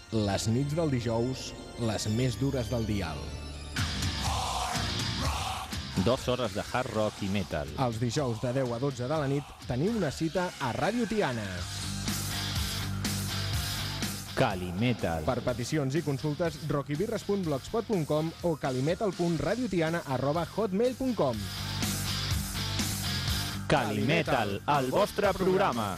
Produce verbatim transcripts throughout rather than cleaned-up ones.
Les nits del dijous, les més dures del dial. Dos hores de hard rock i metal. Els dijous de deu a dotze de la nit teniu una cita a Ràdio Tiana. Calimetal. Per peticions i consultes, rockybirres punt blogspot punt com o calimetal punt radiotiana arroba hotmail punt com. Calimetal, el vostre programa.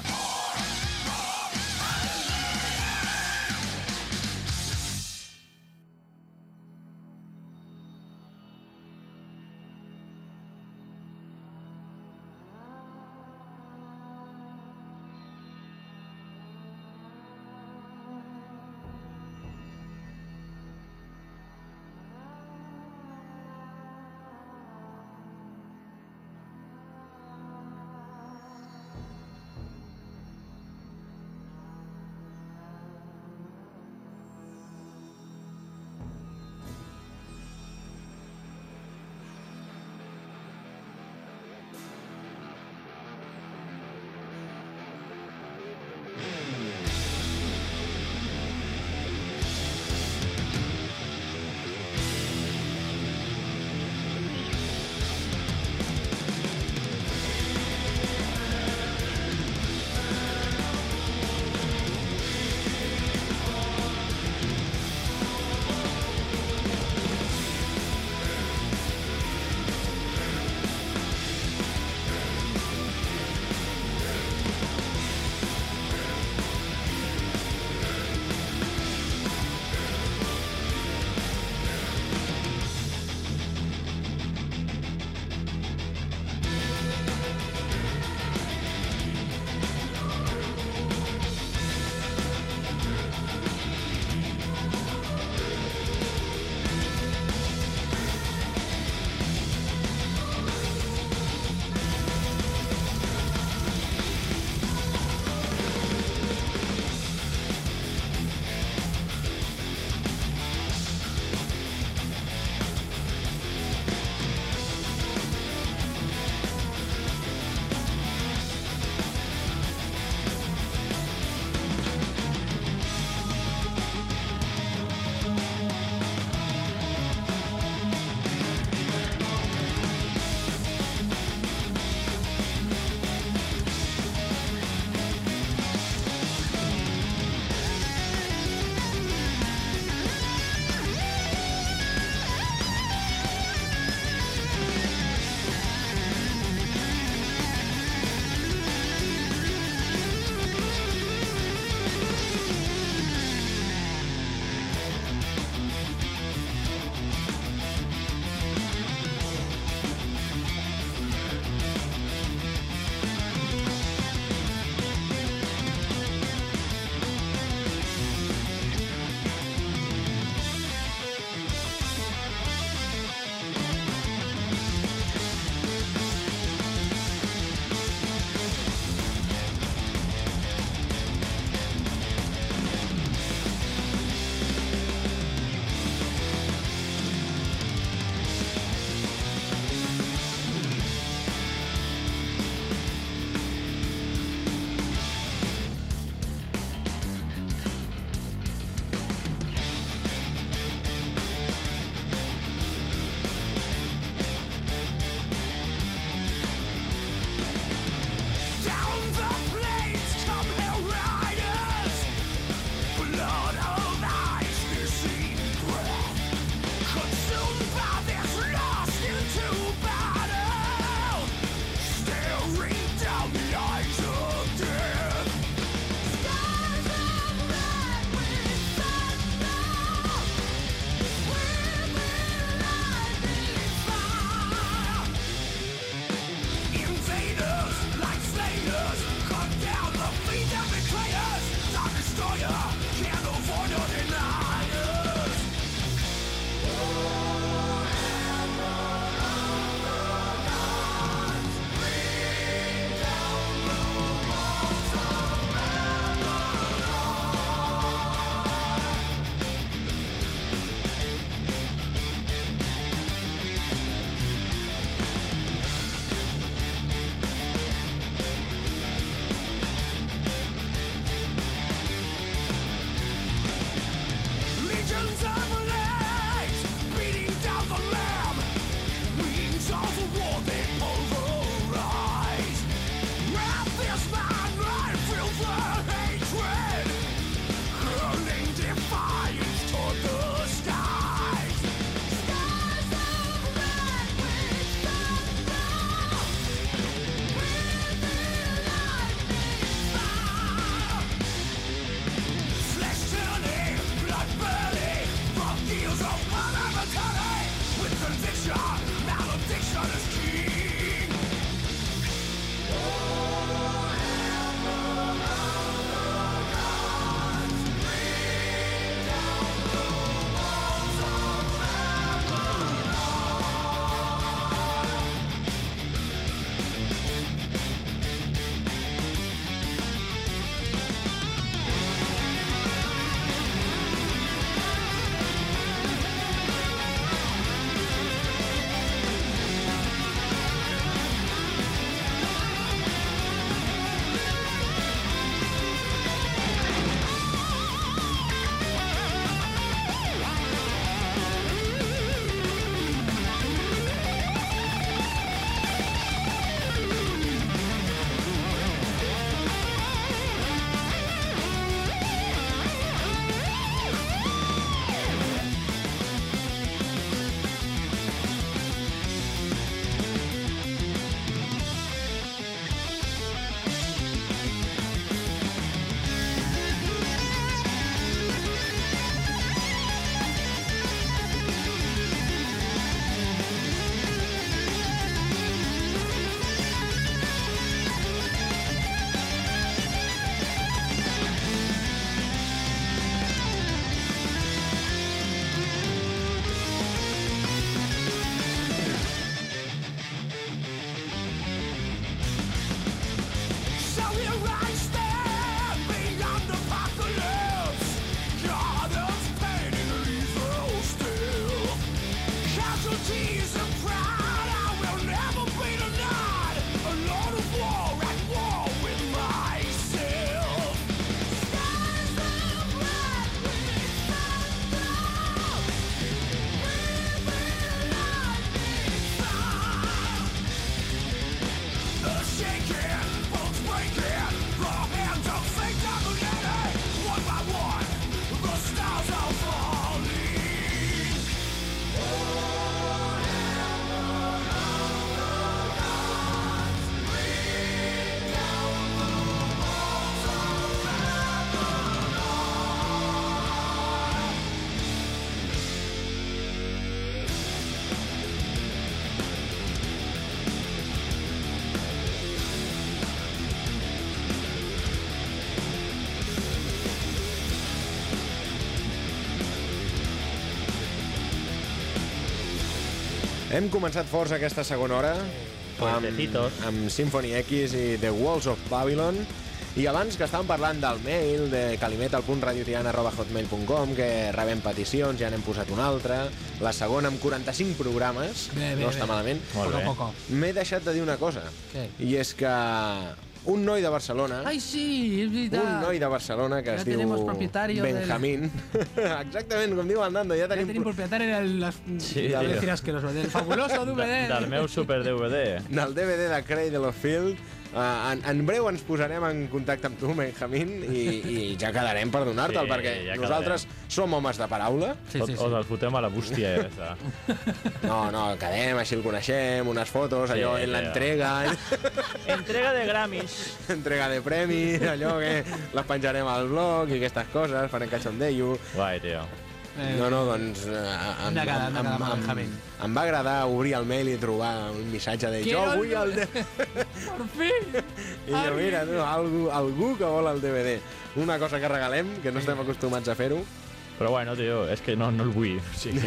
Hem començat força aquesta segona hora amb, amb Symphony X i The Walls of Babylon. I abans que estàvem parlant del mail de calimetal punt radiotiana arroba hotmail punt com, que rebem peticions, ja n'hem posat una altra, la segona amb quaranta-cinc programes, bé, bé, no està bé. malament. Molt bé. Poco, poco. M'he deixat de dir una cosa, Què? i és que un noi de Barcelona, Ai, sí, és veritat. un noi de Barcelona que Ya es diu tenemos propietario Benjamín, del... exactament, com diu el Nando, ja Ya tenim... tenim propietario del... Sí, ja tio. decir asqueroso, del fabuloso D V D. Del meu super D V D. del D V D de Cradle of Field. Uh, en, en breu ens posarem en contacte amb tu, Benjamín, i, i ja quedarem per donar-te'l, Sí, perquè ja nosaltres som homes de paraula. Sí, sí, O sí. el fotem a la bústia esa. No, no, quedem, així el coneixem, unes fotos, allò, Sí, en tio. l'entrega, Entrega de Grammys. entrega de premis, allò que les penjarem al blog i aquestes coses, farem cachondeo. Guai, tio. Eh, No, no, doncs... Uh, Hem de quedar, hem de quedar amb el Benjamín. em va agradar obrir el mail i trobar un missatge de jo Quiero el vull el... D- D- Por fin! I jo, mira, tu, algú, algú que vol el D V D. Una cosa que regalem, que no estem acostumats a fer-ho. Però bueno, tio, és que no, no el vull. O sigui,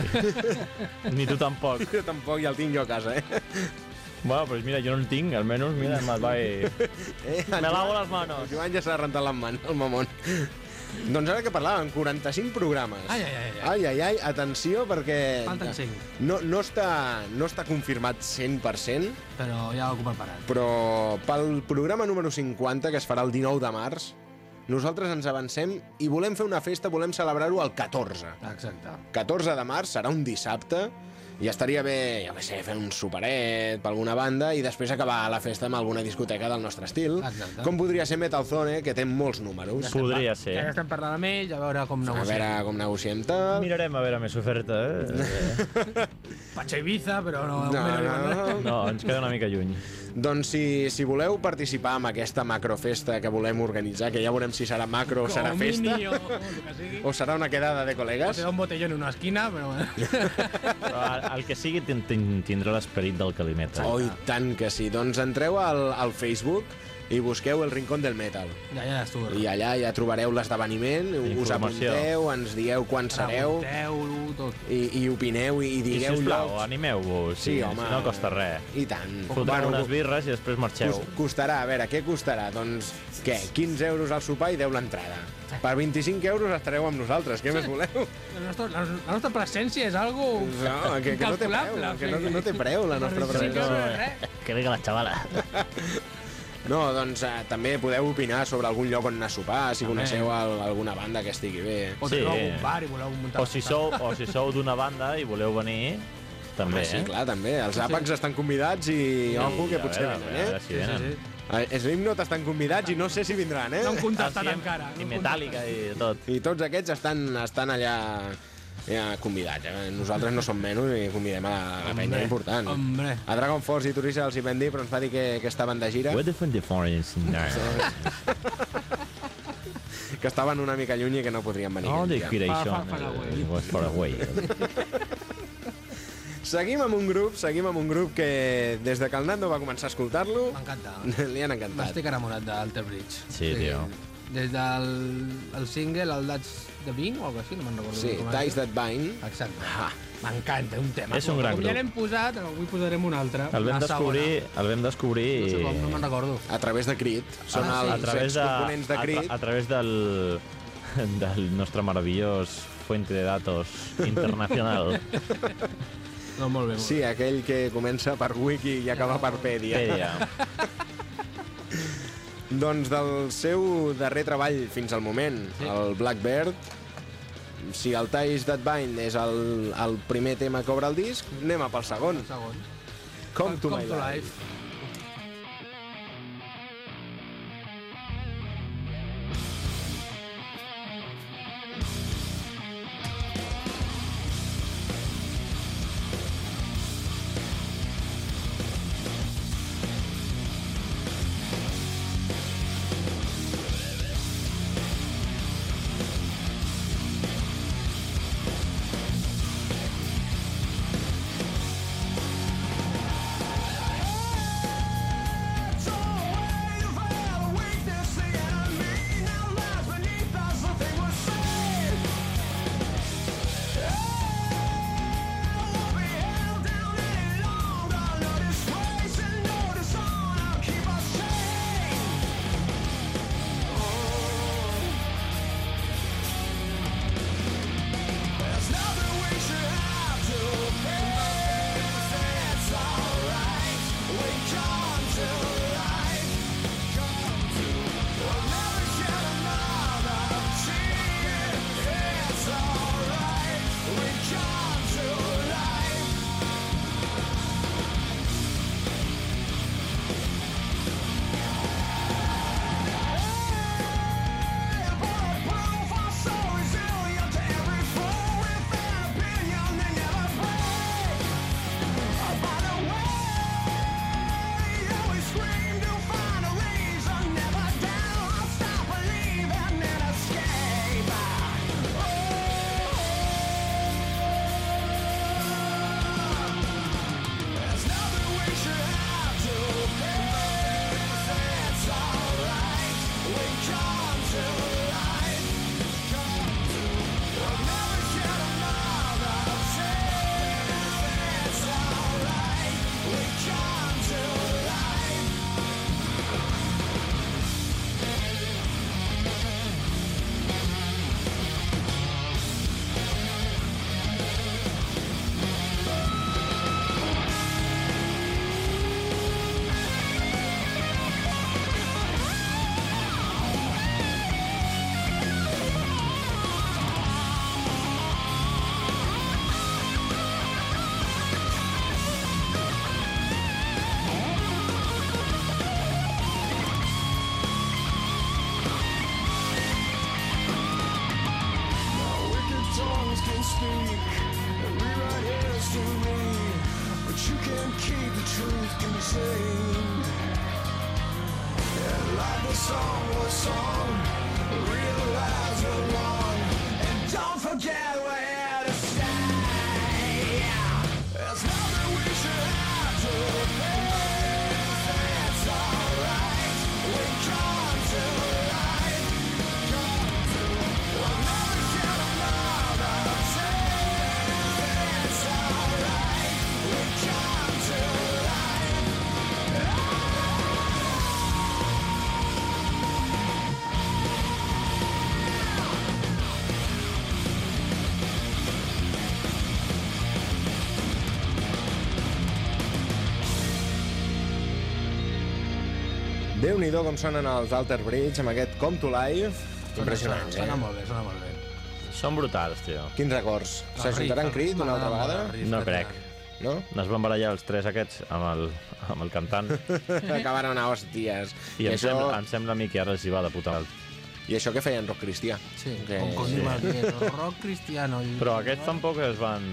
ni tu tampoc. Jo tampoc, ja el tinc jo a casa, eh? Bueno, pues mira, jo no el tinc, almenys, mira, me'l vaig... eh Me lavo les manos. El Joan ja s'ha rentat les mans, el mamón. Doncs ara que parlàvem, quaranta-cinc programes. Ai, ai, ai, ai. Ai, ai, ai, atenció, perquè... Falten cinc. No, no, està, no està confirmat cent per cent, Però ja ho preparat. però pel programa número cinquanta, que es farà el dinou de març, nosaltres ens avancem i volem fer una festa, volem celebrar-ho el catorze. Exacte. catorze de març, serà un dissabte, i estaria bé, jo què sé, fer un superet per alguna banda i després acabar la festa amb alguna discoteca del nostre estil. Exacte. Com podria ser Metal Zone, que té molts números. Podria Ja ser. estem parlant amb ell, a veure com A negociem. veure com negociem tal. Mirarem a veure més oferta, eh? Patxa Ibiza, però no... No, no. No, ens queda una mica lluny. Doncs si, si voleu participar en aquesta macrofesta que volem organitzar, que ja veurem si serà macro o serà festa, Cominio, o el que sigui. o serà una quedada de O col·legues, serà un botellón en una esquina, però... Però el, el que sigui tin- tin- tindrà l'esperit del Calimeta. oh, i tant que sí. Doncs entreu al, al Facebook i busqueu el Rincón del Metal. Ja, ja estuvo. I allà ja trobareu l'esdeveniment, us Informació. apunteu, ens dieu quan sereu Pregunteu-lo, tot. i, i opineu i, i I digueu sisplau, llocs. animeu-vos. Sí, Sí, home. Si no costa res. I tant. Fotreu unes birres i després marxeu. cos- costarà, a veure, què costarà? Doncs, què, quinze euros al sopar i deu l'entrada. Per vint-i-cinc euros estareu amb nosaltres, què més voleu? La nostra, la, la nostra presència és algo No, que, que no té preu, incalculable. que no, no té preu la nostra Per vint-i-cinc presència. euros, res. Que diga la xavala. No, doncs eh, també podeu opinar sobre algun lloc on anar a sopar, si coneixeu al, alguna banda que estigui bé. O Sí. teniu algun bar i voleu muntar... O si sou, o si sou d'una banda i voleu venir, també, Home, sí, eh? clar, també. Els àpacs estan convidats i ojo que a potser veure, a venen, veure eh? si venen. Sí, sí. Eh, Slipknot estan convidats i no sé si vindran, eh? No han contestat Ah, sí, encara. I no han Metallica i tot. I tots aquests estan, estan allà ja convidats. Eh? Nosaltres no som menys i convidem a la, a la penya Hombre, important. hombre. A Dragon Force i Turissa els hi vam dir, però ens va dir que, que estaven de gira, What the fun the foreigners in there? que estaven una mica lluny i que no podrien venir. All the aquest dia. creation Far, far, far away. uh, was far away. Seguim amb un grup, seguim amb un grup que des de que el Nando va començar a escoltar-lo, M'encanta. li han encantat. M'estic enamorat d'Alter Bridge. Sí, tio. Des del el single, el That's the Bing o alguna cosa així, no me'n recordo. Sí, com es Ties diu. That Bind. Exacte. Ah, M'encanta, un tema. És un gran Com ja grup. l'hem posat, avui posarem un altre. El vam la descobrir, segona. el vam descobrir No sé com, no me'n recordo. a través de Creed. Són Ah, sí. a els través de, excomponents de a, Creed. tra- a través del, del nostre meravellós fuente de datos internacional. No, molt bé. Molt Sí, aquell que comença per Wiki i acaba per Pedia. Pedia. Doncs del seu darrer treball fins al moment, Sí. el Blackbird, si el Ties That Bind és el, el primer tema que obre el disc, anem a pel segon. bé. Segon. Come to Come my to life. life. Déu-n'hi-do com sonen els Alter Bridge amb aquest Come to Life. Impressionants, eh? Sona molt bé, sona molt bé. Són brutals, tio. Quins records? S'ajuntaran Creed una altra vegada? No crec. No? No es van barallar els tres aquests amb el, amb el cantant. Acabaran a hòsties. I, I em, això... sembla, em sembla a mi que ara els hi va de puta mal. I això que feien rock cristià. Sí, que... com, com sí. Dir, rock cristiano. Però aquests tampoc es van...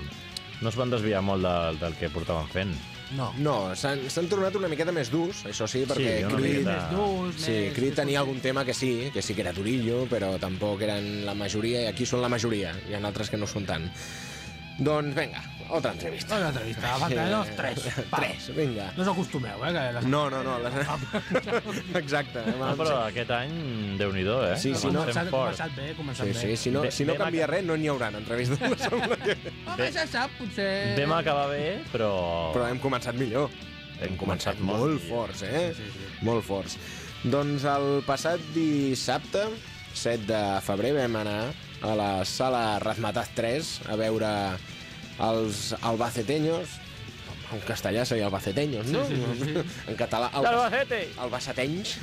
no es van desviar molt de, del que portaven fent. No, no s'han tornat una miqueta més durs, això sí, perquè sí, Creed, més durs, sí, més... Creed tenia algun tema que sí, que sí que era durillo, però tampoc eren la majoria, i aquí són la majoria, hi ha altres que no són tant. Doncs vinga, otra entrevista. Otra entrevista, va quedar dos, tres. Tres, vinga. No us acostumeu, eh? Que les... No, no, no. Les... Exacte. No, però aquest any, Déu-n'hi-do, eh? Sí, sí, no. Començat, començat bé, començat sí, bé. Sí, si no, si no canvia res, no n'hi haurà entrevistes. Que... Home, ja sap, potser... Vam acabar bé, però... Però hem començat millor. Hem començat molt, molt forts, eh? Sí, sí, sí. Molt forts. Doncs el passat dissabte, set de febrer, vam anar a la sala Razmataz tres a veure els albaceteños. En castellà seria albaceteños, no? Sí, sí, sí, sí. En català... Albacete! Albacetenys.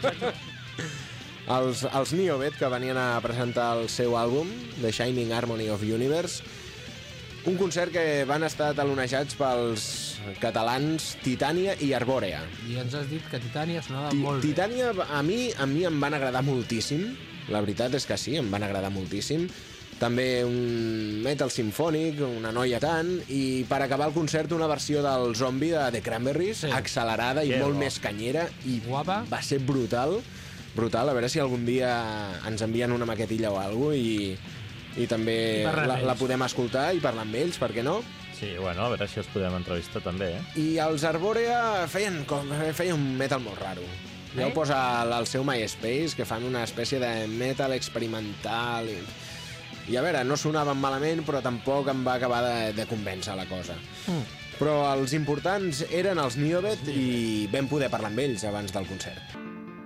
els, els Niobet, que venien a presentar el seu àlbum, The Shining Harmony of Universe, un concert que van estar talonejats pels catalans Titània i Arbòrea. I ens has dit que Titània sonava Ti molt bé. Titània a mi, a mi em van agradar moltíssim. La veritat és que sí, em van agradar moltíssim. També un metal simfònic, una noia tant, i per acabar el concert una versió del Zombie de The Cranberries, sí. accelerada i que molt bo. més canyera, i guapa. Va ser brutal, brutal. A veure si algun dia ens envien una maquetilla o alguna cosa i, i també I la, la podem escoltar i parlar amb ells, per què no? Sí, bueno, a veure si els podem entrevistar també, eh? I els Arbòrea feien, com, feien un metal molt raro. Ja eh? ho posa al, al seu MySpace, que fan una espècie de metal experimental. I, i a veure, no sonaven malament, però tampoc em va acabar de, de convèncer la cosa. Mm. Però els importants eren els Niobet i vam poder parlar amb ells abans del concert.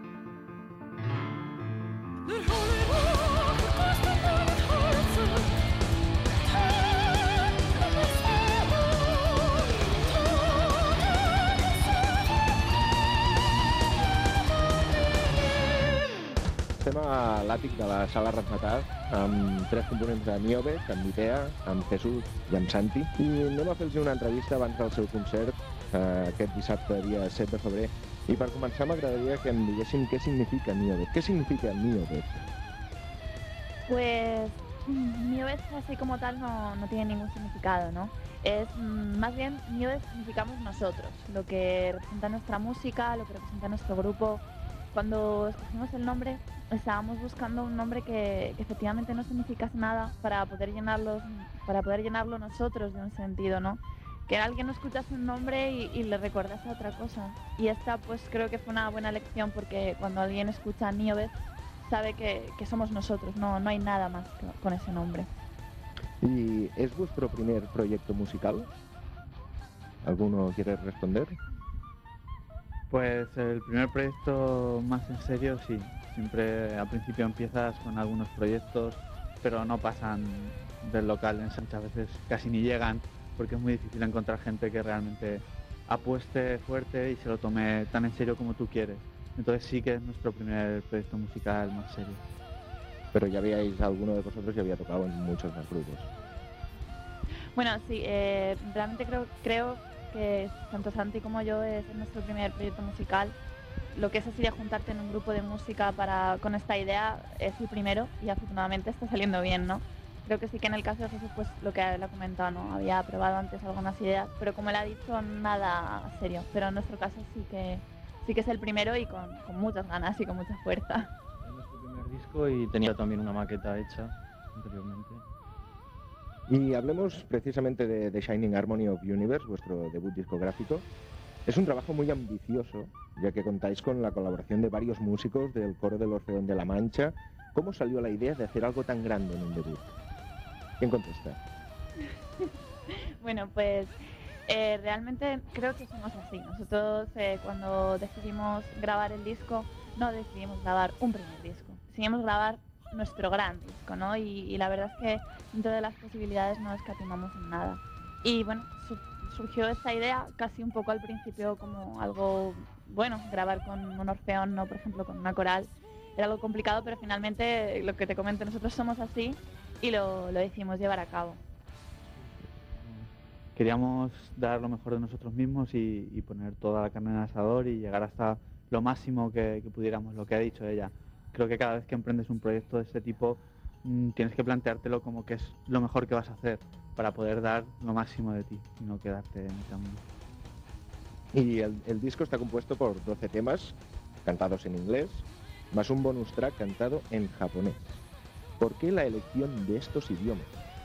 Estem a l'àtic de la sala Razmataz amb tres components de Niobet, amb Mitea, amb Jesús i amb Santi. I anem a fer-los una entrevista abans del seu concert, eh, aquest dissabte, dia set de febrer. I per començar m'agradaria que em diguessin què significa Niobet. ¿Qué significa Niobet? Pues Niobet así como tal no, no tiene ningún significado, ¿no? Es más bien Niobet significamos nosotros, lo que representa nuestra música, lo que representa nuestro grupo. Cuando escogimos el nombre, estábamos buscando un nombre que, que efectivamente no significase nada para poder llenarlo, para poder llenarlo nosotros de un sentido, ¿no? que alguien no escuchas un nombre y, y le recuerdas a otra cosa. Y esta pues creo que fue una buena lección porque cuando alguien escucha Niobez sabe que, que somos nosotros, no, no hay nada más que, con ese nombre. ¿Y es vuestro primer proyecto musical? ¿Alguno quiere responder? Pues el primer proyecto más en serio, sí. Siempre al principio empiezas con algunos proyectos, pero no pasan del local, muchas veces casi ni llegan, porque es muy difícil encontrar gente que realmente apueste fuerte y se lo tome tan en serio como tú quieres. Entonces sí que es nuestro primer proyecto musical más serio. Pero ya habíais, alguno de vosotros ya había tocado en muchos más grupos. Bueno, sí, eh, realmente creo, creo que tanto Santi como yo es nuestro primer proyecto musical. Lo que es así de juntarte en un grupo de música para con esta idea es el primero y afortunadamente está saliendo bien, ¿no? Creo que sí que en el caso de Jesús, pues lo que él ha comentado, ¿no? Había probado antes algunas ideas, pero como él ha dicho, nada serio. Pero en nuestro caso sí que sí que es el primero y con, con muchas ganas y con mucha fuerza. Es nuestro primer disco y tenía también una maqueta hecha anteriormente. Y hablemos precisamente de The Shining Harmony of Universe, vuestro debut discográfico. Es un trabajo muy ambicioso, ya que contáis con la colaboración de varios músicos del coro del Orfeón de la Mancha. ¿Cómo salió la idea de hacer algo tan grande en un debut? ¿Quién contesta? Bueno, pues eh, realmente creo que somos así. Nosotros eh, cuando decidimos grabar el disco, no decidimos grabar un primer disco, decidimos grabar nuestro gran disco, ¿no? Y, y la verdad es que dentro de las posibilidades no escatimamos en nada. Y bueno, su surgió esta idea casi un poco al principio como algo, bueno, grabar con un orfeón, no por ejemplo con una coral, era algo complicado, pero finalmente lo que te comento, nosotros somos así y lo, lo decidimos llevar a cabo. Queríamos dar lo mejor de nosotros mismos y, y poner toda la carne en el asador y llegar hasta lo máximo que, que pudiéramos, lo que ha dicho ella. Creo que cada vez que emprendes un proyecto de este tipo mmm, tienes que planteártelo como que es lo mejor que vas a hacer para poder dar lo máximo de ti y no quedarte en el camino. Y el, el disco está compuesto por doce temas cantados en inglés, más un bonus track cantado en japonés. ¿Por qué la elección de estos idiomas?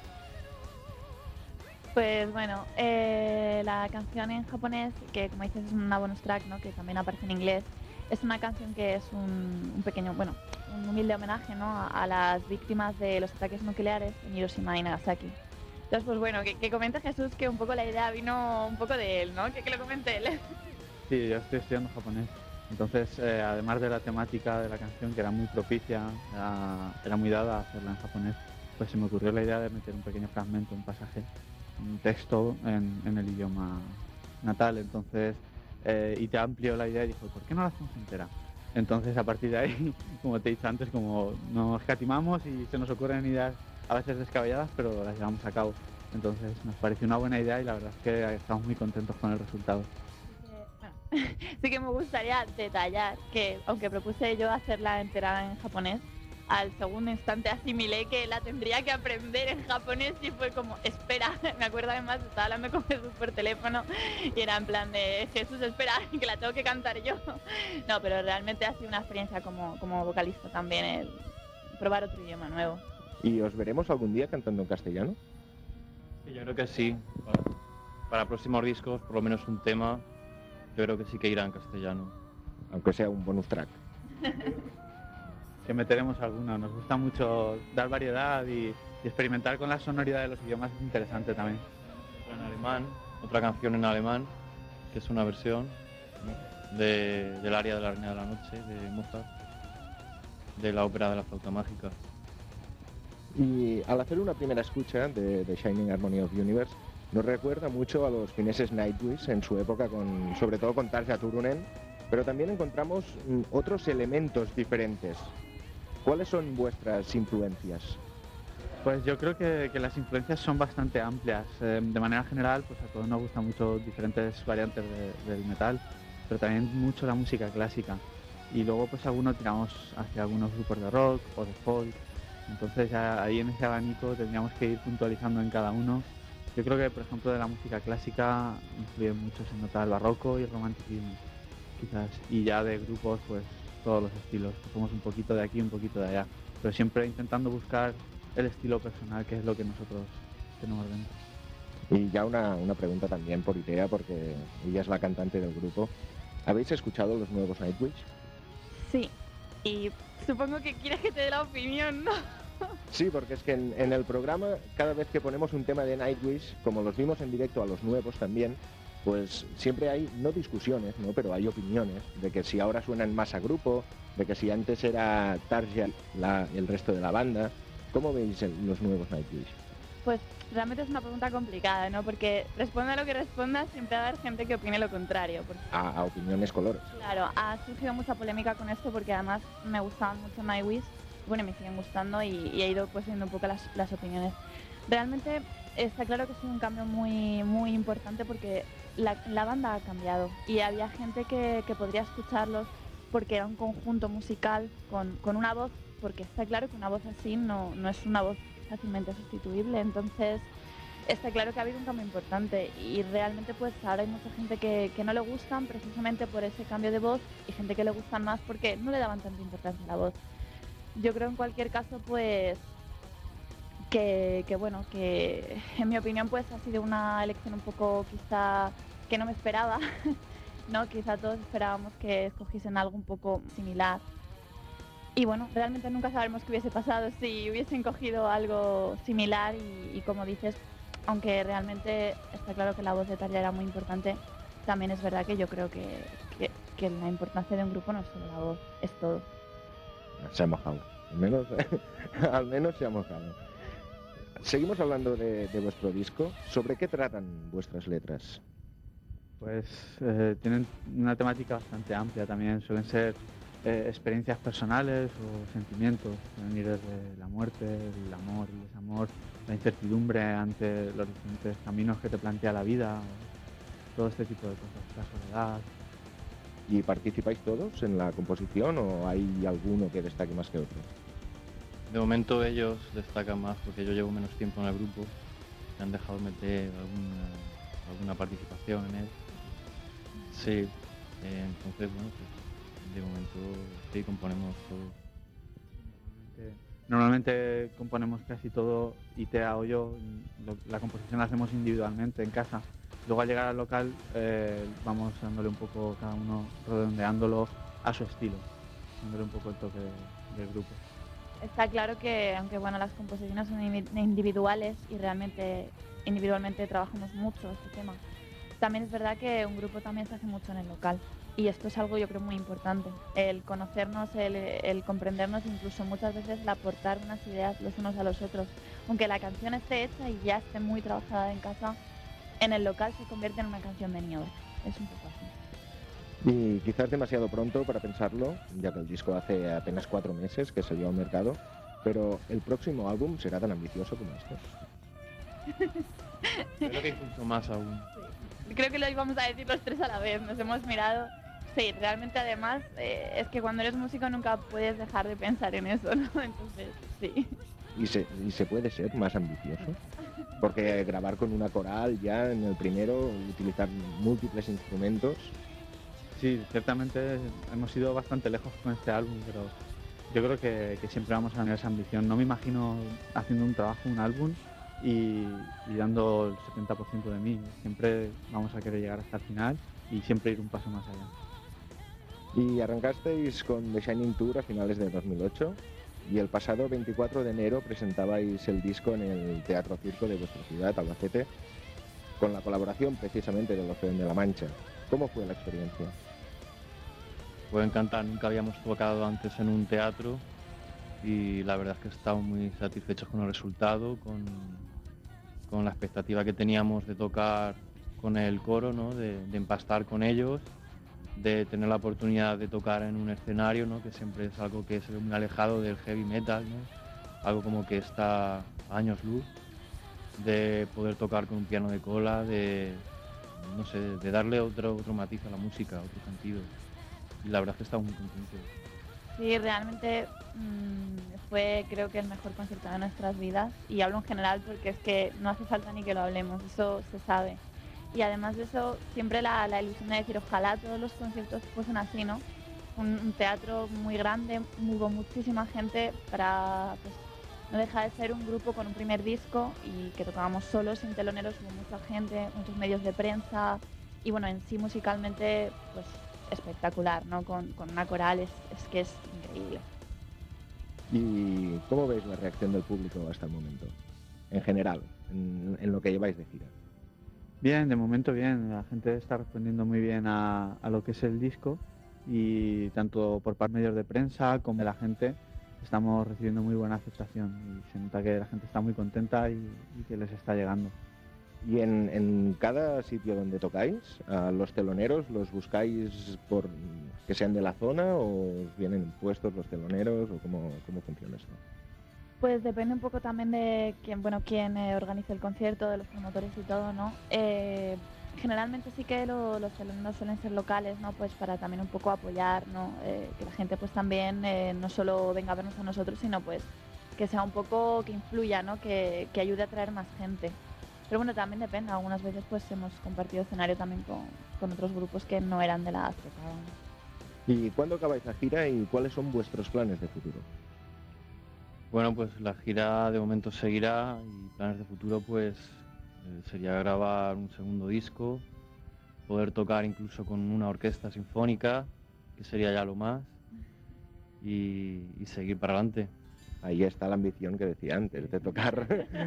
Pues bueno, eh, la canción en japonés, que como dices es una bonus track, ¿no? Que también aparece en inglés, es una canción que es un, un pequeño, bueno, un humilde homenaje, ¿no? a, a las víctimas de los ataques nucleares en Hiroshima y Nagasaki. Entonces, pues bueno, que, que comente Jesús que un poco la idea vino un poco de él, ¿no? Que, que lo comente él. Sí, yo estoy estudiando japonés. Entonces, eh, además de la temática de la canción, que era muy propicia, era, era muy dada a hacerla en japonés, pues se me ocurrió la idea de meter un pequeño fragmento, un pasaje, un texto en, en el idioma natal. Entonces, eh, y te amplió la idea y dijo, ¿por qué no la hacemos entera? Entonces, a partir de ahí, como te he dicho antes, como nos escatimamos y se nos ocurren ideas a veces descabelladas, pero las llevamos a cabo. Entonces, nos pareció una buena idea y la verdad es que estamos muy contentos con el resultado. Sí que me gustaría detallar que, aunque propuse yo hacerla entera en japonés, al segundo instante asimilé que la tendría que aprender en japonés y fue como, espera, me acuerdo además, estaba hablando con Jesús por teléfono y era en plan de, Jesús, espera, que la tengo que cantar yo. No, pero realmente ha sido una experiencia como, como vocalista también, el probar otro idioma nuevo. ¿Y os veremos algún día cantando en castellano? Sí, yo creo que sí. Para, para próximos discos, por lo menos un tema, yo creo que sí que irá en castellano. Aunque sea un bonus track. Que meteremos alguna. Nos gusta mucho dar variedad y, y experimentar con la sonoridad de los idiomas, es interesante también. En alemán, otra canción en alemán, que es una versión de, del aria de la Reina de la Noche, de Mozart, de la ópera de la flauta mágica. Y al hacer una primera escucha de The Shining Harmony of Universe, nos recuerda mucho a los fineses Nightwish en su época, con, sobre todo con Tarja Turunen, pero también encontramos mm, otros elementos diferentes. ¿Cuáles son vuestras influencias? Pues yo creo que, que las influencias son bastante amplias. Eh, de manera general, pues a todos nos gustan mucho diferentes variantes de, del metal, pero también mucho la música clásica. Y luego pues algunos tiramos hacia algunos grupos de rock o de folk. Entonces ya ahí en ese abanico tendríamos que ir puntualizando en cada uno. Yo creo que, por ejemplo, de la música clásica influye mucho, se nota el barroco y el romanticismo, quizás. Y ya de grupos, pues todos los estilos. Somos un poquito de aquí, un poquito de allá. Pero siempre intentando buscar el estilo personal, que es lo que nosotros tenemos dentro. Y ya una, una pregunta también por Itea, porque ella es la cantante del grupo. ¿Habéis escuchado los nuevos Nightwish? Sí, y supongo que quieres que te dé la opinión, ¿no? Sí, porque es que en, en el programa, cada vez que ponemos un tema de Nightwish, como los vimos en directo a los nuevos también, pues siempre hay, no discusiones, ¿no? Pero hay opiniones de que si ahora suenan más a grupo, de que si antes era Tarja la, el resto de la banda. ¿Cómo veis el, los nuevos Nightwish? Pues realmente es una pregunta complicada, ¿no? Porque responda lo que responda, siempre va a haber gente que opine lo contrario. Porque, A, a opiniones colores. claro, ha surgido mucha polémica con esto porque además me gustaban mucho Nightwish, bueno, y me siguen gustando y, y he ido pues viendo un poco las, las opiniones. Realmente está claro que ha sido un cambio muy, muy importante porque la, la banda ha cambiado y había gente que, que podría escucharlos porque era un conjunto musical con, con una voz, porque está claro que una voz así no, no es una voz fácilmente sustituible, entonces está claro que ha habido un cambio importante y realmente pues ahora hay mucha gente que, que no le gustan precisamente por ese cambio de voz y gente que le gustan más porque no le daban tanta importancia a la voz. Yo creo en cualquier caso pues que, que bueno, que en mi opinión pues ha sido una elección un poco quizá que no me esperaba, ¿no? Quizá todos esperábamos que escogiesen algo un poco similar. Y bueno, realmente nunca sabremos qué hubiese pasado si hubiesen cogido algo similar y, y como dices, aunque realmente está claro que la voz de Tarja era muy importante, también es verdad que yo creo que, que, que la importancia de un grupo no es solo la voz, es todo. Se ha mojado, al menos, al menos se ha mojado. Seguimos hablando de, de vuestro disco. ¿Sobre qué tratan vuestras letras? Pues eh, tienen una temática bastante amplia también, suelen ser eh, experiencias personales o sentimientos, pueden ir desde la muerte, el amor, el desamor, la incertidumbre ante los diferentes caminos que te plantea la vida, todo este tipo de cosas, la soledad. ¿Y participáis todos en la composición o hay alguno que destaque más que otro? De momento ellos destacan más porque yo llevo menos tiempo en el grupo, me han dejado meter alguna, alguna participación en él. Sí, eh, entonces bueno, pues de momento sí componemos todo. Normalmente, normalmente componemos casi todo, Itea o yo, lo, la composición la hacemos individualmente en casa. Luego al llegar al local eh, vamos dándole un poco, cada uno redondeándolo a su estilo, dándole un poco el toque de, del grupo. Está claro que, aunque bueno, las composiciones son individuales y realmente individualmente trabajamos mucho este tema, también es verdad que un grupo también se hace mucho en el local y esto es algo yo creo muy importante, el conocernos, el, el comprendernos, incluso muchas veces el aportar unas ideas los unos a los otros. Aunque la canción esté hecha y ya esté muy trabajada en casa, en el local se convierte en una canción de Niobe, es un poco así. Y quizás demasiado pronto para pensarlo, ya que el disco hace apenas cuatro meses que salió al mercado, pero ¿el próximo álbum será tan ambicioso como este? Creo que incluso más aún. Sí. Creo que lo íbamos a decir los tres a la vez, nos hemos mirado. Sí, realmente además eh, es que cuando eres músico nunca puedes dejar de pensar en eso, ¿no? Entonces, sí. ¿Y se, y se puede ser más ambicioso? Porque grabar con una coral ya en el primero, utilizar múltiples instrumentos... Sí, ciertamente hemos ido bastante lejos con este álbum, pero yo creo que, que siempre vamos a tener esa ambición. No me imagino haciendo un trabajo, un álbum y, y dando el setenta por ciento de mí. Siempre vamos a querer llegar hasta el final y siempre ir un paso más allá. Y arrancasteis con The Shining Tour a finales de dos mil ocho y el pasado veinticuatro de enero presentabais el disco en el Teatro Circo de vuestra ciudad, Albacete, con la colaboración precisamente del Orfeón de la Mancha. ¿Cómo fue la experiencia? Fue encantar, nunca habíamos tocado antes en un teatro y la verdad es que estamos muy satisfechos con el resultado, con, con la expectativa que teníamos de tocar con el coro, ¿no? de, de empastar con ellos, de tener la oportunidad de tocar en un escenario, ¿no? que siempre es algo que se ve muy alejado del heavy metal, ¿no? Algo como que está a años luz, de poder tocar con un piano de cola, de, no sé, de darle otro, otro matiz a la música, otro sentido. Y la verdad es que estamos muy contentos. Sí, realmente mmm, fue creo que el mejor concierto de nuestras vidas y hablo en general porque es que no hace falta ni que lo hablemos, eso se sabe. Y además de eso, siempre la, la ilusión de decir ojalá todos los conciertos fuesen así, ¿no? Un, un teatro muy grande, hubo muchísima gente para pues, no deja de ser un grupo con un primer disco y que tocábamos solos, sin teloneros, hubo mucha gente, muchos medios de prensa y bueno, en sí musicalmente pues espectacular, ¿no? Con, con una coral es, es que es increíble. ¿Y cómo veis la reacción del público hasta el momento? En general, en, en lo que lleváis de gira. Bien, de momento bien. La gente está respondiendo muy bien a, a lo que es el disco y tanto por parte de medios de prensa como de la gente estamos recibiendo muy buena aceptación y se nota que la gente está muy contenta y, y que les está llegando. Y en, en cada sitio donde tocáis, a los teloneros los buscáis por que sean de la zona o os vienen puestos los teloneros o cómo, cómo funciona esto. Pues depende un poco también de quién, bueno, quién eh, organiza el concierto, de los promotores y todo, ¿no? Eh, generalmente sí que lo, los teloneros suelen ser locales, ¿no? Pues para también un poco apoyar, ¿no? Eh, que la gente pues también eh, no solo venga a vernos a nosotros, sino pues que sea un poco, que influya, ¿no? Que, que ayude a traer más gente. Pero bueno, también depende, algunas veces pues hemos compartido escenario también con, con otros grupos que no eran de la África. ¿Y cuándo acabáis la gira y cuáles son vuestros planes de futuro? Bueno, pues la gira de momento seguirá y planes de futuro pues eh, sería grabar un segundo disco, poder tocar incluso con una orquesta sinfónica, que sería ya lo más, y, y seguir para adelante. Ahí está la ambición que decía antes, de tocar.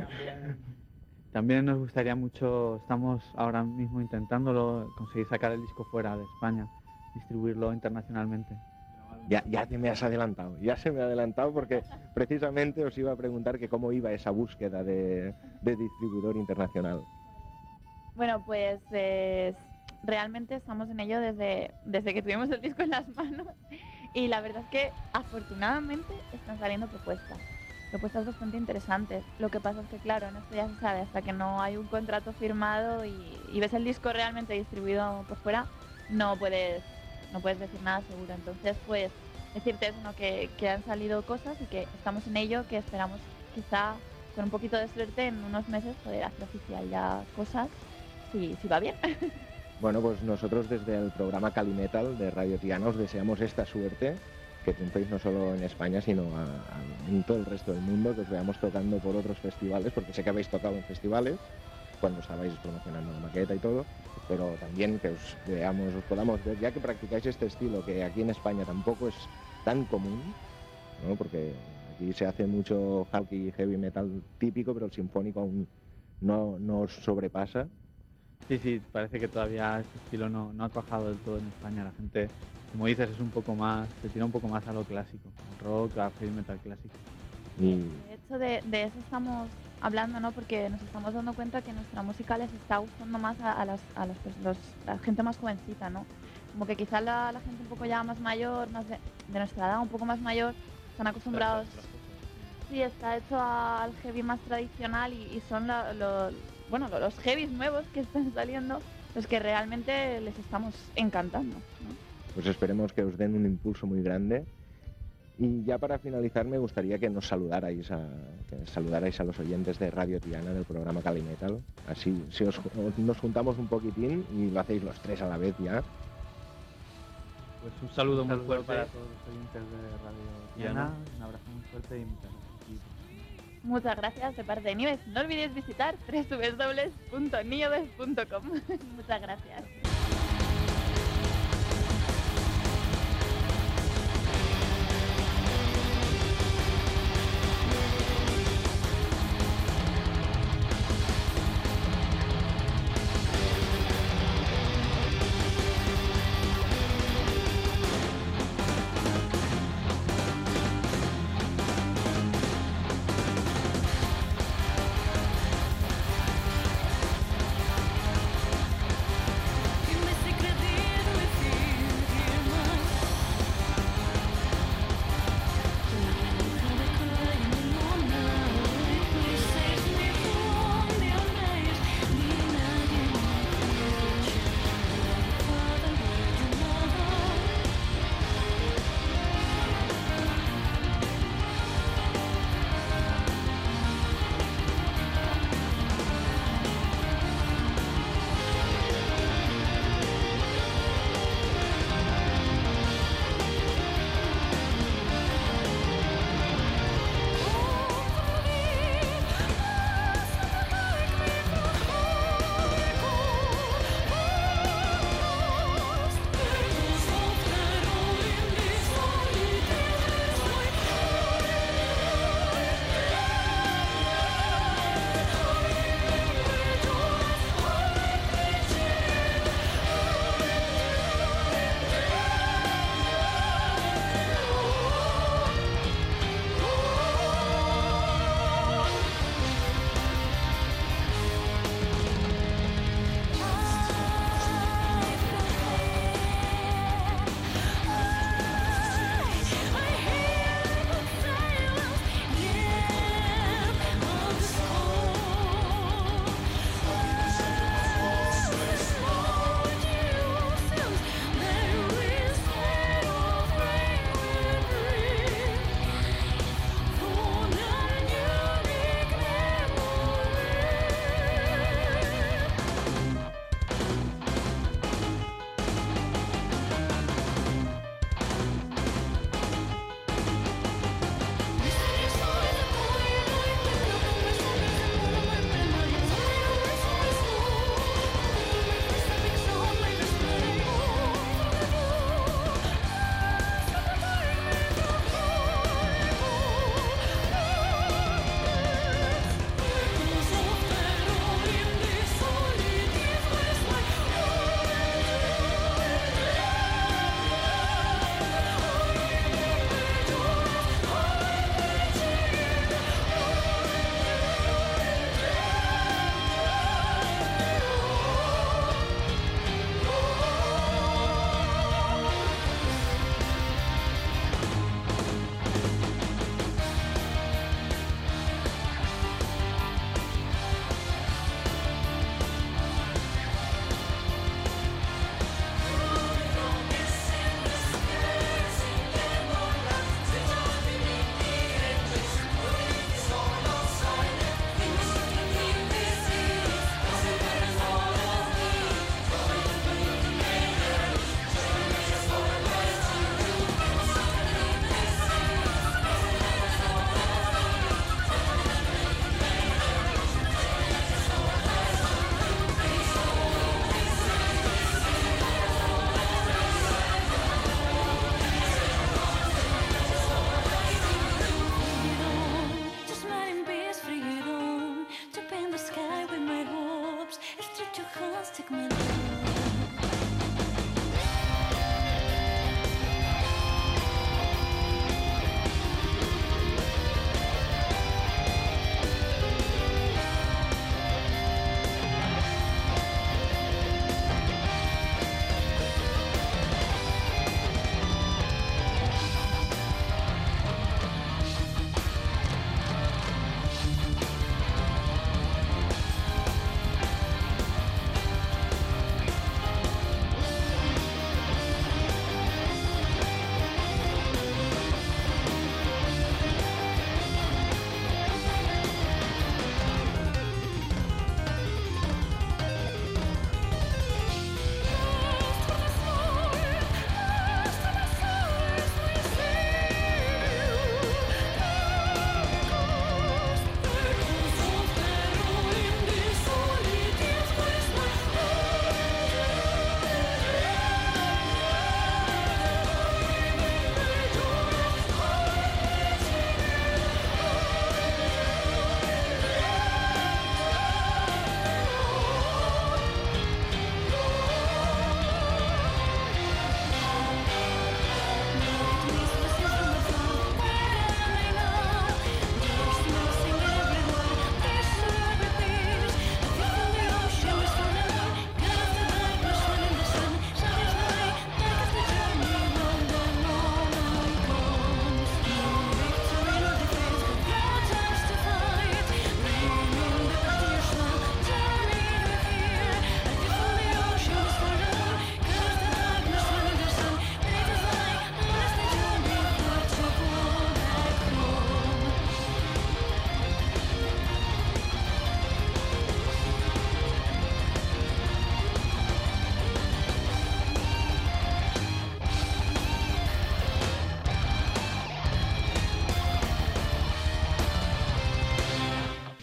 También nos gustaría mucho, estamos ahora mismo intentándolo, conseguir sacar el disco fuera de España, distribuirlo internacionalmente. Ya, ya te me has adelantado, ya se me ha adelantado porque precisamente os iba a preguntar que cómo iba esa búsqueda de, de distribuidor internacional. Bueno, pues eh, realmente estamos en ello desde, desde que tuvimos el disco en las manos y la verdad es que afortunadamente están saliendo propuestas, propuestas bastante interesantes. Lo que pasa es que claro, en esto ya se sabe, hasta que no hay un contrato firmado y, y ves el disco realmente distribuido por fuera, no puedes... no puedes decir nada seguro. Entonces, pues, decirte eso, ¿no? que, que han salido cosas y que estamos en ello, que esperamos quizá con un poquito de suerte en unos meses poder hacer oficial ya cosas, si, si va bien. Bueno, pues nosotros desde el programa Calimetal de Radio Tiana os deseamos esta suerte, que triunféis no solo en España, sino a, a, en todo el resto del mundo, que os veamos tocando por otros festivales, porque sé que habéis tocado en festivales, cuando estabais promocionando la maqueta y todo, pero también que os veamos, os podamos ver, ya que practicáis este estilo, que aquí en España tampoco es tan común, ¿no? Porque aquí se hace mucho folk y heavy metal típico, pero el sinfónico aún no, no os sobrepasa. Sí, sí, parece que todavía este estilo no, no ha cuajado del todo en España. La gente, como dices, es un poco más, se tira un poco más a lo clásico, al rock, al heavy metal clásico. Y... De hecho, de, de eso estamos hablando, ¿no? Porque nos estamos dando cuenta que nuestra música les está gustando más a, a, las, a las, pues, los, la gente más jovencita, ¿no? Como que quizás la, la gente un poco ya más mayor, más de, de nuestra edad, un poco más mayor, están acostumbrados... Sí, está hecho al heavy más tradicional y, y son lo, lo, bueno, lo, los heavies nuevos que están saliendo los que realmente les estamos encantando, ¿no? Pues esperemos que os den un impulso muy grande. Y ya para finalizar me gustaría que nos saludarais a, que saludarais a los oyentes de Radio Tiana del programa Calimetal. Así si os, nos juntamos un poquitín y lo hacéis los tres a la vez ya. Pues un saludo, un saludo muy fuerte para todos los oyentes de Radio Tiana, un abrazo muy fuerte y muchas gracias. Muchas gracias de parte de Nieves. No olvidéis visitar doble u doble u doble u punto nieves punto com. Muchas gracias.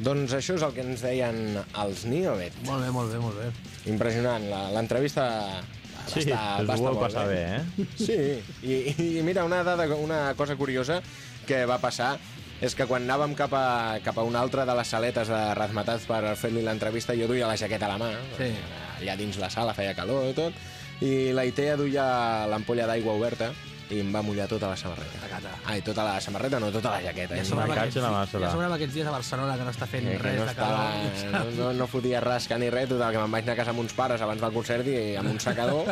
Doncs això és el que ens deien els Niobet. Molt bé, molt bé, molt bé. Impressionant, l'entrevista va Sí, estar, us va ho estar vau molt passar bé, eh? Sí, i, i mira, una, dada, una cosa curiosa que va passar és que quan anàvem cap a, cap a una altra de les saletes de Razmataz per fer-li l'entrevista, jo duia la jaqueta a la mà, Sí. allà dins la sala feia calor i tot, i la Itea duia l'ampolla d'aigua oberta i em va mullar tota la samarreta. Tacata. Ai, tota la samarreta, no, tota la jaqueta. Ja Eh? sobre Me amb caig en la aquests, màscara. ja sobre amb aquests dies a Barcelona que no està fent Eh, que res no, de estava, calor. no, no, no fotia rasca ni res, total, que me'n vaig anar a casa amb uns pares abans del concert i amb un secador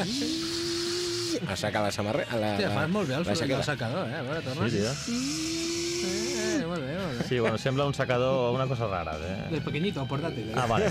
a secar la samarreta. La, Hòstia, fas molt bé el la soroll del jaqueta. secador, eh? A veure, torna. Sí, tio. Eh, molt bé, molt bé. Sí, bueno, sembla un secador, una cosa rara, eh? Del pequeñito, portátil. Ah, vale.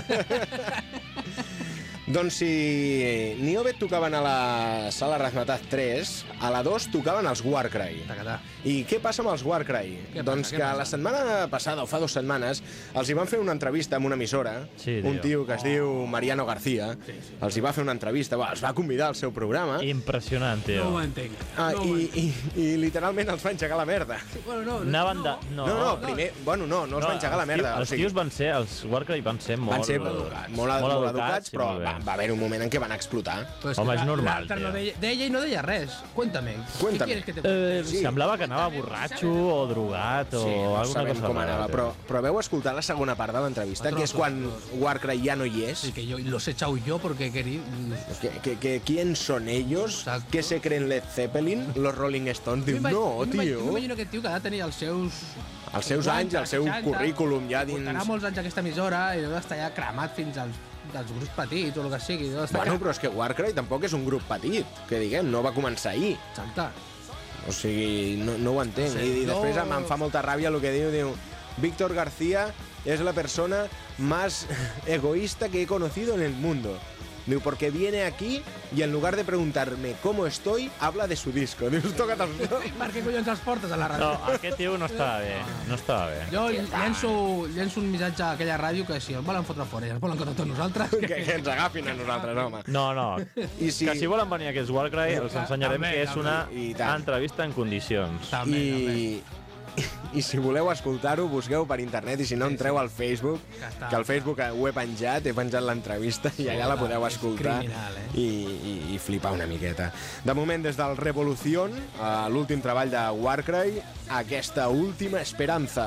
Doncs si Niobet tocaven a la sala Razmataz tres, a la dos tocaven els Warcry. Tacatà. I què passa amb els Warcry? Què passa, Doncs què que passa? la setmana passada, o fa dues setmanes, els hi van fer una entrevista amb una emissora, Sí, un tio. tio que es diu Mariano García, Sí, sí. els hi va fer una entrevista, va, els va convidar al seu programa, Impressionant, No tio. ho entenc. ah, no ho i, entenc. i, i literalment els va engegar la merda. Bueno, no, Anaven de... No, no, no primer... Bueno, no, no els va engegar la merda. Els tios van ser, els Warcry van ser molt... van ser molt, molt, molt educats, i però molt bé. va, va haver un moment en què van explotar. Pues Home, que és la- normal, l'altre tio. no deia, deia i no deia res. Cuéntame. Cuéntame. ¿Qué quieres que te Eh, Sí. Semblava que anava borratxo o drogat o Sí, no alguna sabem cosa com rara, anava, tio. però, però veu escoltar la segona part de l'entrevista, Otro que és quan trozos. Warcry ja no hi és. Sí, que yo los he echado yo porque he querido. Que, que, que, ¿Quién son ellos? Exacto. ¿Qué se creen Led Zeppelin? Los Rolling Stones? Diu, no, tio. M'imagino que el tio que ha de tenir els seus... Els seus anys, el seu seixanta, currículum ja Portarà dins... molts anys aquesta emissora i deu estar ja cremat fins als, als grups petits o el que sigui. Deu estar Bueno, cremat. però és que Warcry tampoc és un grup petit, que diguem, no va començar ahir. Exacte. O sigui, no, no ho entenc. Sí, I, i no- després em, em fa molta ràbia el que diu, diu, Víctor García es la persona más egoísta que he conocido en el mundo. Diu, porque viene aquí y en lugar de preguntarme cómo estoy, habla de su disco. Dius, toca't els... Per què collons els portes a la ràdio? No, aquest tio no estava bé, no estava bé. Jo llenço, llenço un missatge a aquella ràdio que si els volen fotre fora i ens volen contractar nosaltres... que, que ens agafin a nosaltres, home. No, no, I si- que si volen venir aquests Warcry els ensenyarem També, que és una I tant. entrevista en condicions. També, també. I, I si voleu escoltar-ho, busqueu per internet i si no entreu al Facebook, Que està- que al Facebook ho he penjat, he penjat l'entrevista i allà la podeu és escoltar criminal, eh? i, i, i flipar una miqueta. De moment, des del Revolución, a l'últim treball de Warcry, aquesta última esperanza.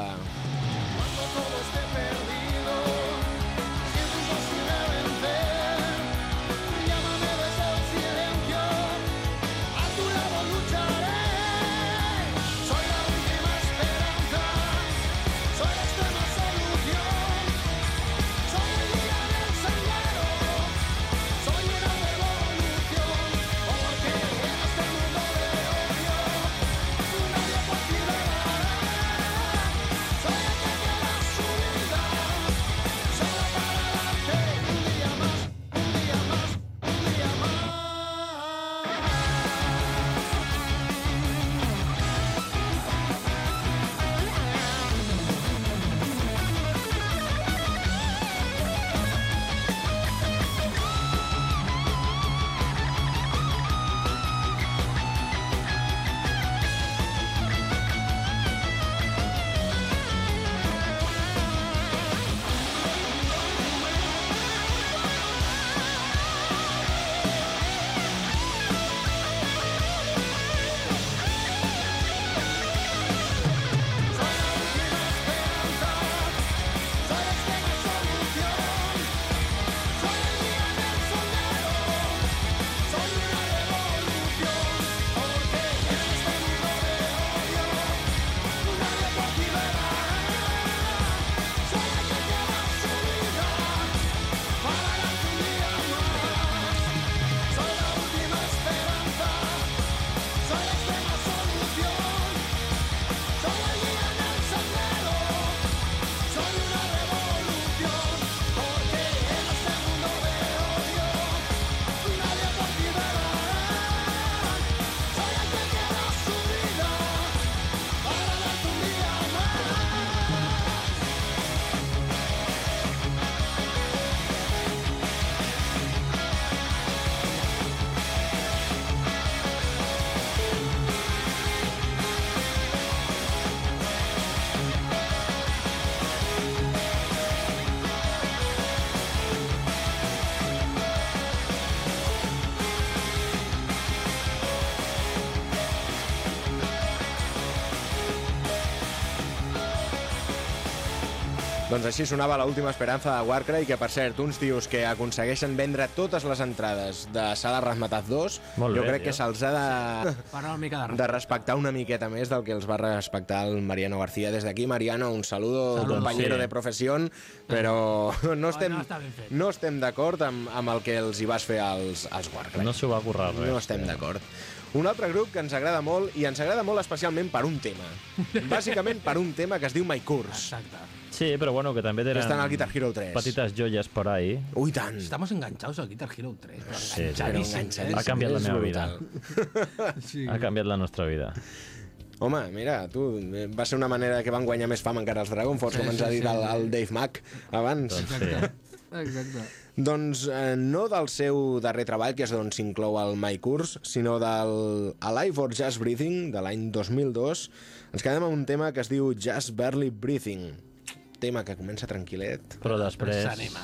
Doncs així sonava l'última esperança de Warcry, que per cert, uns tios que aconsegueixen vendre totes les entrades de Sala Razmataz dos, Molt jo bé, crec tio. que se'ls ha de, Para una mica de de respectar una miqueta més del que els va respectar el Mariano García. Des d'aquí, Mariano, un saludo, Saludo. compañero Sí. de profesión, però no estem, no està ben fet. no estem d'acord amb, amb el que els hi vas fer als, als Warcry. No s'ho va currar res. No estem d'acord. Un altre grup que ens agrada molt, i ens agrada molt especialment per un tema. Bàsicament per un tema que es diu My Curse. Exacte. Sí, però bueno, que també Que tenen estan al Guitar Hero tres. petites joies por ahí. Ui, tant. Estamos enganchados al Guitar Hero tres. Però Sí, sí. enganchadíssims, Però Ha eh? canviat la És meva brutal. vida. Sí. Ha canviat la nostra vida. Home, mira, tu, eh, va ser una manera que van guanyar més fama encara els Dragon Force, Sí, com ens sí, ha dit sí. el, el Dave Mack abans. Doncs Exacte. sí. Exacte. Doncs eh, no del seu darrer treball, que és d'on s'inclou el My Curse, sinó del Alive or Just Breathing, de l'any dos mil dos. Ens quedem amb un tema que es diu Just Barely Breathing. Tema que comença tranquil·let. Però després... S'anima.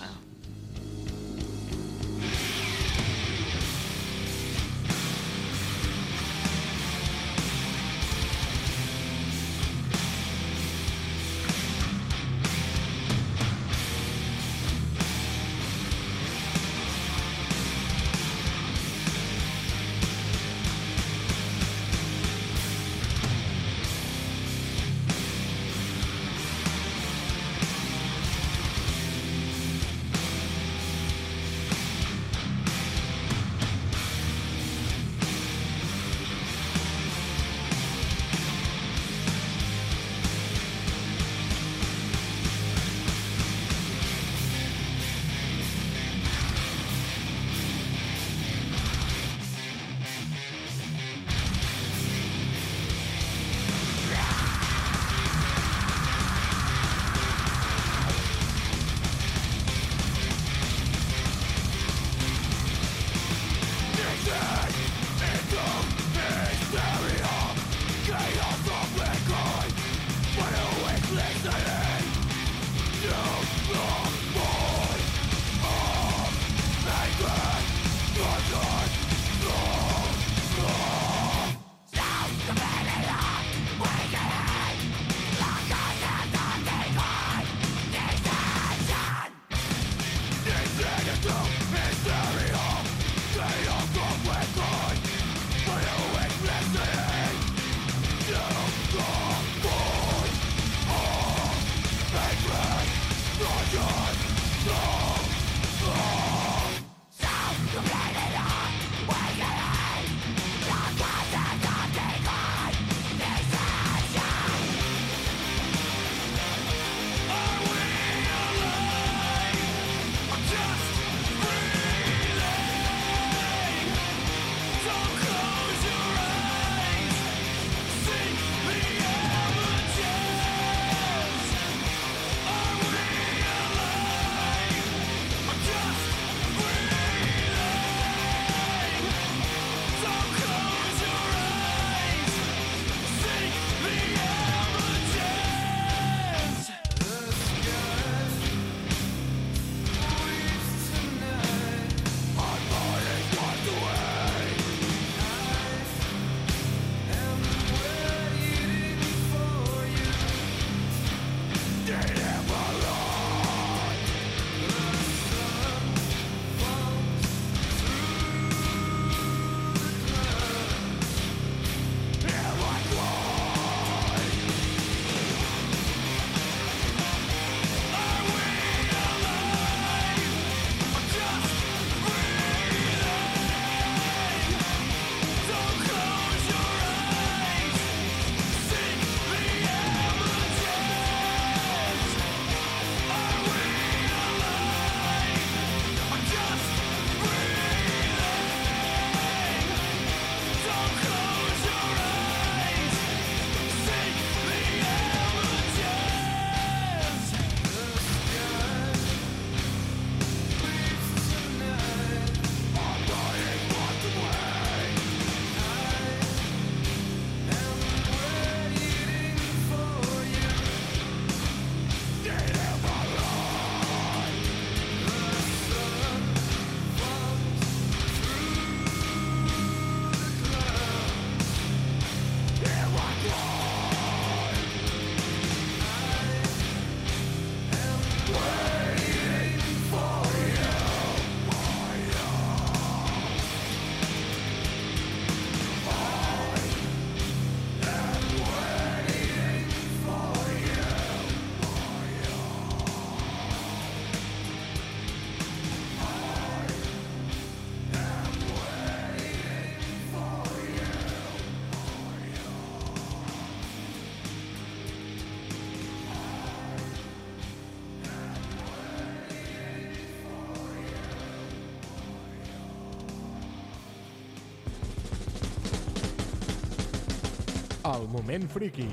El moment friki.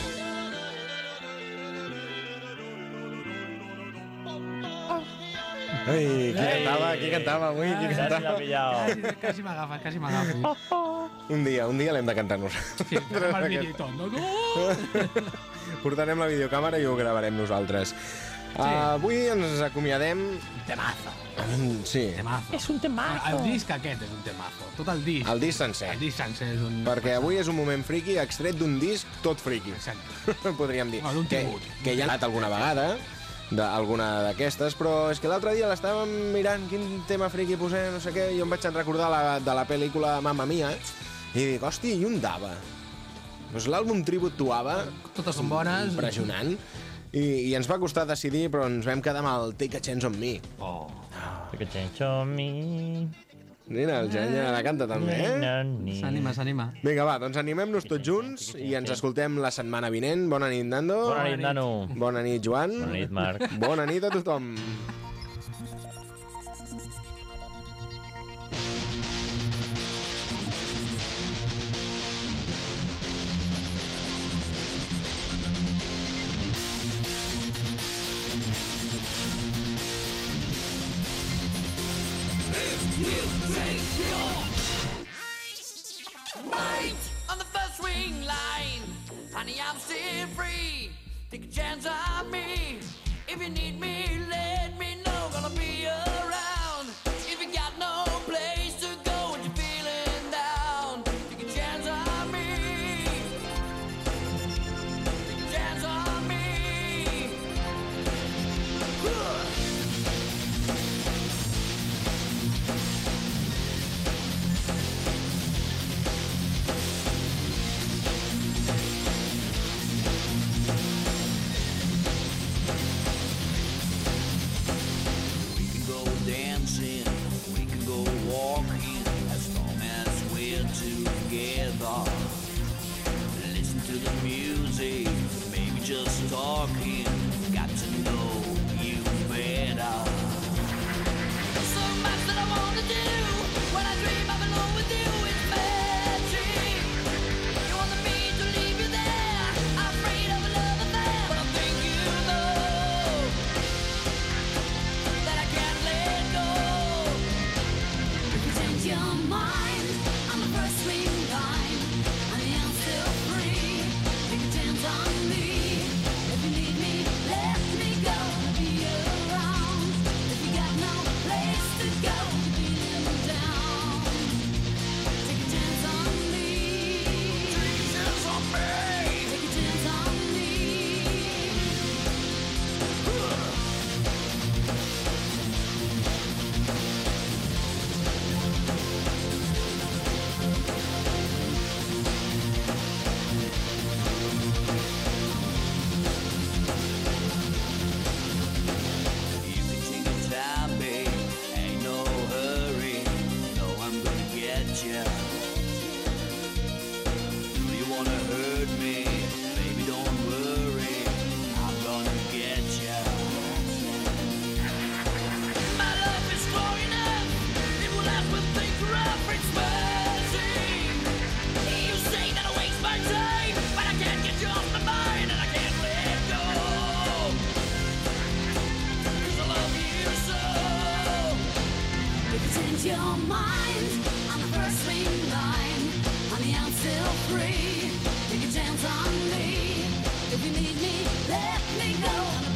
Ai, qui cantava, qui cantava avui, qui cantava? Quasi, quasi m'agafa, quasi m'agafa. Un dia, un dia l'hem de cantar nosaltres. Sí, el vídeo i tot. No, no! Portarem la videocàmera i ho gravarem nosaltres. Sí. Uh, avui ens acomiadem... Temazo. Mm, sí. Temazo. És un temazo. El disc aquest és un temazo. Tot el disc. El disc sencer. El disc sencer és un... Perquè avui és un moment friki extret d'un disc tot friki. Exacte. Podríem dir. No, d'un que, tribut. que ja ha anat alguna vegada, d'alguna d'aquestes, però és que l'altre dia l'estàvem mirant quin tema friki posem, no sé què, i em vaig recordar la, de la pel·lícula Mamma Mia, i dic, hòstia, i un d'Ava. Doncs l'àlbum Tribute to Ava... Totes són bones. Impressionant. I, I ens va costar decidir, però ens vam quedar amb el Take a Chance on Me. Oh. Take a Chance on Me. Mira, el Genya la canta també, eh? S'anima, s'anima. Vinga, va, doncs animem-nos tots junts i ens escoltem la setmana vinent. Bona nit, Nando. Bona nit, Nano. Bona nit, Joan. Bona nit, Marc. Bona nit a tothom. Wait on the first swing line, honey, I'm still free. Take a chance on me. If you need me, let me know. Gonna be around. If you got no place to go and you're feeling down, take a chance on me. Take a chance on me. Dancing, we can go walking as long as we're together. Listen to the music, maybe just talking. Got to know you better. So much that I wanna do. When I dream I'm alone with you, it's magic. You wanted me to leave you there. I'm afraid of a love affair, but I think you know that I can't let go. If you change your mind on the first swing line, honey, I'm still free. Take a chance on me. If you need me, let me go. I'll be around. If you got no place to go, you're feeling down. Take a chance on me. Take a chance on me. Take a chance on me. You can take your time, babe. Ain't no hurry. Know I'm gonna get ya. Do you wanna hurt me? Baby, don't worry. I'm gonna get ya. My love is strong enough. It will last when things are rough. It's mercy. You say that I waste my time, but I can't get you off my mind, and I can't let go. 'Cause I love you so. If you change your mind on the first swing line, honey, I'm still free. Take a chance on me. If you need me, let me go.